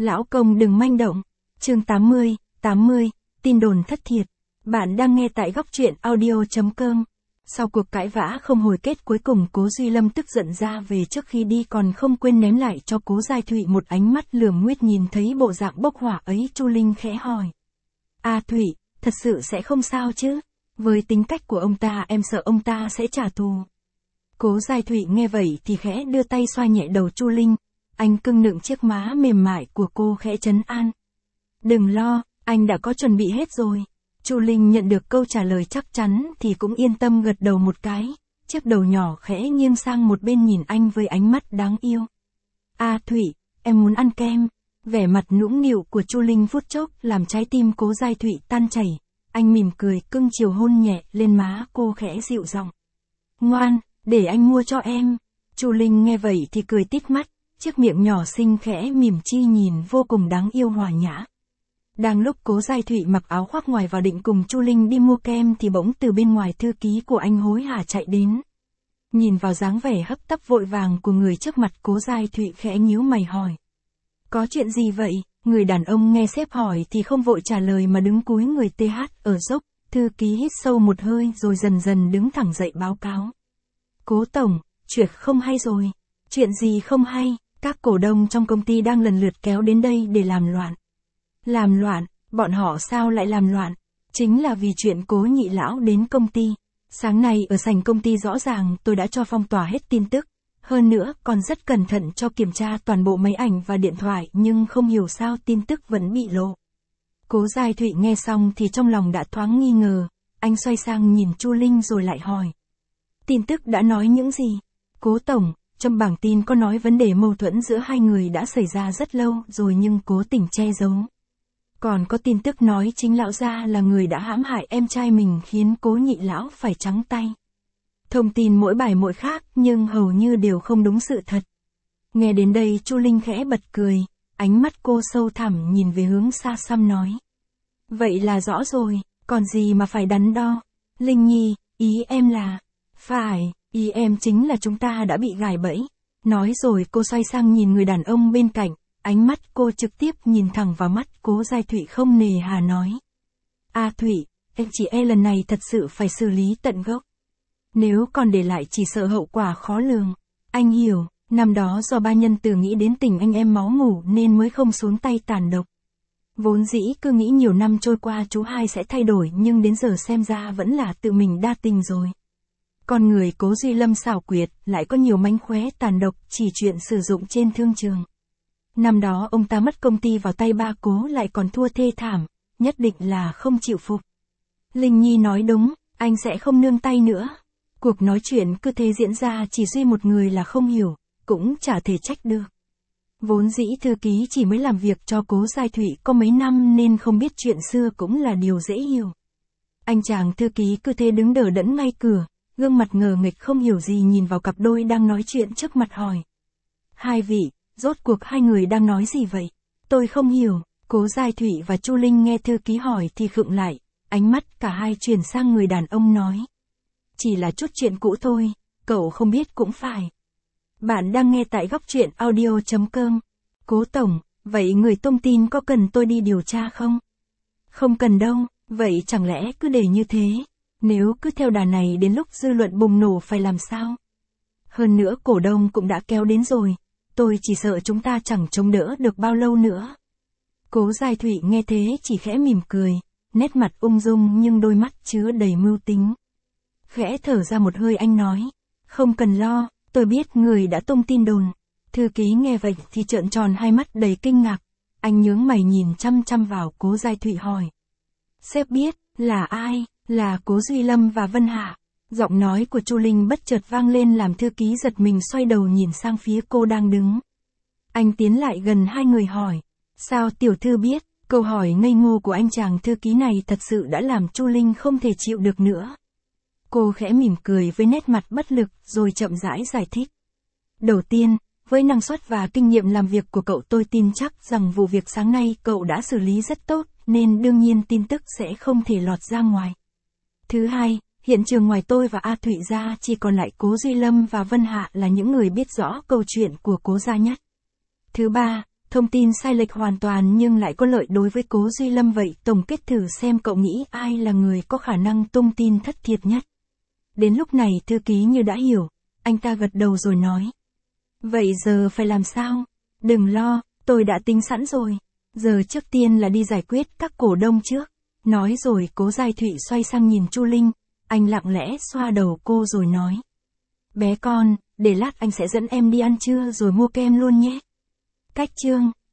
Lão công đừng manh động. Chương 80, tin đồn thất thiệt. Bạn đang nghe tại góc truyện audio.com. Sau cuộc cãi vã không hồi kết cuối cùng, Cố Duy Lâm tức giận ra về, trước khi đi còn không quên ném lại cho Cố Giai Thụy một ánh mắt lườm nguyết. Nhìn thấy bộ dạng bốc hỏa ấy, Chu Linh khẽ hỏi: "A Thụy, thật sự sẽ không sao chứ? Với tính cách của ông ta, em sợ ông ta sẽ trả thù." Cố Giai Thụy nghe vậy thì khẽ đưa tay xoa nhẹ đầu Chu Linh. Anh cưng nựng chiếc má mềm mại của cô, khẽ trấn an: "Đừng lo, anh đã có chuẩn bị hết rồi." Chu Linh nhận được câu trả lời chắc chắn thì cũng yên tâm gật đầu một cái, chiếc đầu nhỏ khẽ nghiêng sang một bên nhìn anh với ánh mắt đáng yêu. "A Thụy, em muốn ăn kem." Vẻ mặt nũng nịu của Chu Linh phút chốc làm trái tim Cố Giai Thụy tan chảy. Anh mỉm cười cưng chiều hôn nhẹ lên má cô, khẽ dịu giọng: "Ngoan, để anh mua cho em." Chu Linh nghe vậy thì cười tít mắt, chiếc miệng nhỏ xinh khẽ mỉm chi nhìn vô cùng đáng yêu hòa nhã. Đang lúc Cố Giai Thụy mặc áo khoác ngoài vào định cùng Chu Linh đi mua kem thì bỗng từ bên ngoài thư ký của anh hối hả chạy đến. Nhìn vào dáng vẻ hấp tấp vội vàng của người trước mặt, Cố Giai Thụy khẽ nhíu mày hỏi: "Có chuyện gì vậy?" Người đàn ông nghe sếp hỏi thì không vội trả lời mà đứng cúi người ở dốc. Thư ký hít sâu một hơi rồi dần dần đứng thẳng dậy báo cáo: "Cố tổng, chuyện không hay rồi." "Chuyện gì không hay?" "Các cổ đông trong công ty đang lần lượt kéo đến đây để làm loạn." "Làm loạn? Bọn họ sao lại làm loạn?" "Chính là vì chuyện Cố nhị lão đến công ty. Sáng nay ở sảnh công ty rõ ràng tôi đã cho phong tỏa hết tin tức. Hơn nữa còn rất cẩn thận cho kiểm tra toàn bộ máy ảnh và điện thoại, nhưng không hiểu sao tin tức vẫn bị lộ." Cố Giai Thụy nghe xong thì trong lòng đã thoáng nghi ngờ. Anh xoay sang nhìn Chu Linh rồi lại hỏi: "Tin tức đã nói những gì?" "Cố tổng, trong bảng tin có nói vấn đề mâu thuẫn giữa hai người đã xảy ra rất lâu rồi nhưng cố tình che giấu. Còn có tin tức nói chính lão gia là người đã hãm hại em trai mình khiến Cố nhị lão phải trắng tay. Thông tin mỗi bài mỗi khác nhưng hầu như đều không đúng sự thật." Nghe đến đây Chu Linh khẽ bật cười, ánh mắt cô sâu thẳm nhìn về hướng xa xăm nói: "Vậy là rõ rồi, còn gì mà phải đắn đo. Linh Nhi, ý em là..." "Phải, ý em chính là chúng ta đã bị gài bẫy." Nói rồi cô xoay sang nhìn người đàn ông bên cạnh, ánh mắt cô trực tiếp nhìn thẳng vào mắt Cố Giai Thụy không nề hà nói: "A Thụy, em chỉ lần này thật sự phải xử lý tận gốc. Nếu còn để lại chỉ sợ hậu quả khó lường. Anh hiểu, năm đó do ba nhân từ nghĩ đến tình anh em máu mủ nên mới không xuống tay tàn độc. Vốn dĩ cứ nghĩ nhiều năm trôi qua chú hai sẽ thay đổi nhưng đến giờ xem ra vẫn là tự mình đa tình rồi. Con người Cố Duy Lâm xảo quyệt, lại có nhiều mánh khóe tàn độc, chỉ chuyện sử dụng trên thương trường. Năm đó ông ta mất công ty vào tay ba Cố lại còn thua thê thảm, nhất định là không chịu phục." Linh Nhi nói đúng, anh sẽ không nương tay nữa." Cuộc nói chuyện cứ thế diễn ra, chỉ duy một người là không hiểu, cũng chả thể trách được. Vốn dĩ thư ký chỉ mới làm việc cho Cố Giai Thụy có mấy năm nên không biết chuyện xưa cũng là điều dễ hiểu. Anh chàng thư ký cứ thế đứng đờ đẫn ngay cửa, gương mặt ngờ nghịch không hiểu gì nhìn vào cặp đôi đang nói chuyện trước mặt hỏi: "Hai vị, rốt cuộc hai người đang nói gì vậy? Tôi không hiểu." Cố Giai Thụy và Chu Linh nghe thư ký hỏi thì khựng lại, ánh mắt cả hai chuyển sang người đàn ông nói: "Chỉ là chút chuyện cũ thôi, cậu không biết cũng phải." Bạn đang nghe tại góc truyện audio.com. "Cố tổng, vậy người tung tin có cần tôi đi điều tra không?" "Không cần đâu, vậy chẳng lẽ cứ để như thế? Nếu cứ theo đà này đến lúc dư luận bùng nổ phải làm sao? Hơn nữa cổ đông cũng đã kéo đến rồi, tôi chỉ sợ chúng ta chẳng chống đỡ được bao lâu nữa." Cố Giai Thụy nghe thế chỉ khẽ mỉm cười, nét mặt ung dung nhưng đôi mắt chứa đầy mưu tính. Khẽ thở ra một hơi anh nói: "Không cần lo, tôi biết người đã tung tin đồn." Thư ký nghe vậy thì trợn tròn hai mắt đầy kinh ngạc, anh nhướng mày nhìn chăm chăm vào Cố Giai Thụy hỏi: "Sếp biết, là ai?" "Là Cố Duy Lâm và Vân Hạ." Giọng nói của Chu Linh bất chợt vang lên làm thư ký giật mình xoay đầu nhìn sang phía cô đang đứng. Anh tiến lại gần hai người hỏi: "Sao tiểu thư biết?" Câu hỏi ngây ngô của anh chàng thư ký này thật sự đã làm Chu Linh không thể chịu được nữa. Cô khẽ mỉm cười với nét mặt bất lực rồi chậm rãi giải thích: "Đầu tiên, với năng suất và kinh nghiệm làm việc của cậu tôi tin chắc rằng vụ việc sáng nay cậu đã xử lý rất tốt, nên đương nhiên tin tức sẽ không thể lọt ra ngoài. Thứ hai, hiện trường ngoài tôi và A Thụy ra chỉ còn lại Cố Duy Lâm và Vân Hạ là những người biết rõ câu chuyện của Cố gia nhất. Thứ ba, Thông tin sai lệch hoàn toàn nhưng lại có lợi đối với Cố Duy Lâm, vậy tổng kết thử xem cậu nghĩ ai là người có khả năng tung tin thất thiệt nhất. Đến lúc này thư ký như đã hiểu, anh ta gật đầu rồi nói. Vậy giờ phải làm sao? Đừng lo, tôi đã tính sẵn rồi. Giờ trước tiên là đi giải quyết các cổ đông trước. Nói rồi Cố Giai Thụy xoay sang nhìn Chu Linh, anh lặng lẽ xoa đầu cô rồi nói. Bé con, để lát anh sẽ dẫn em đi ăn trưa rồi mua kem luôn nhé. Cách chương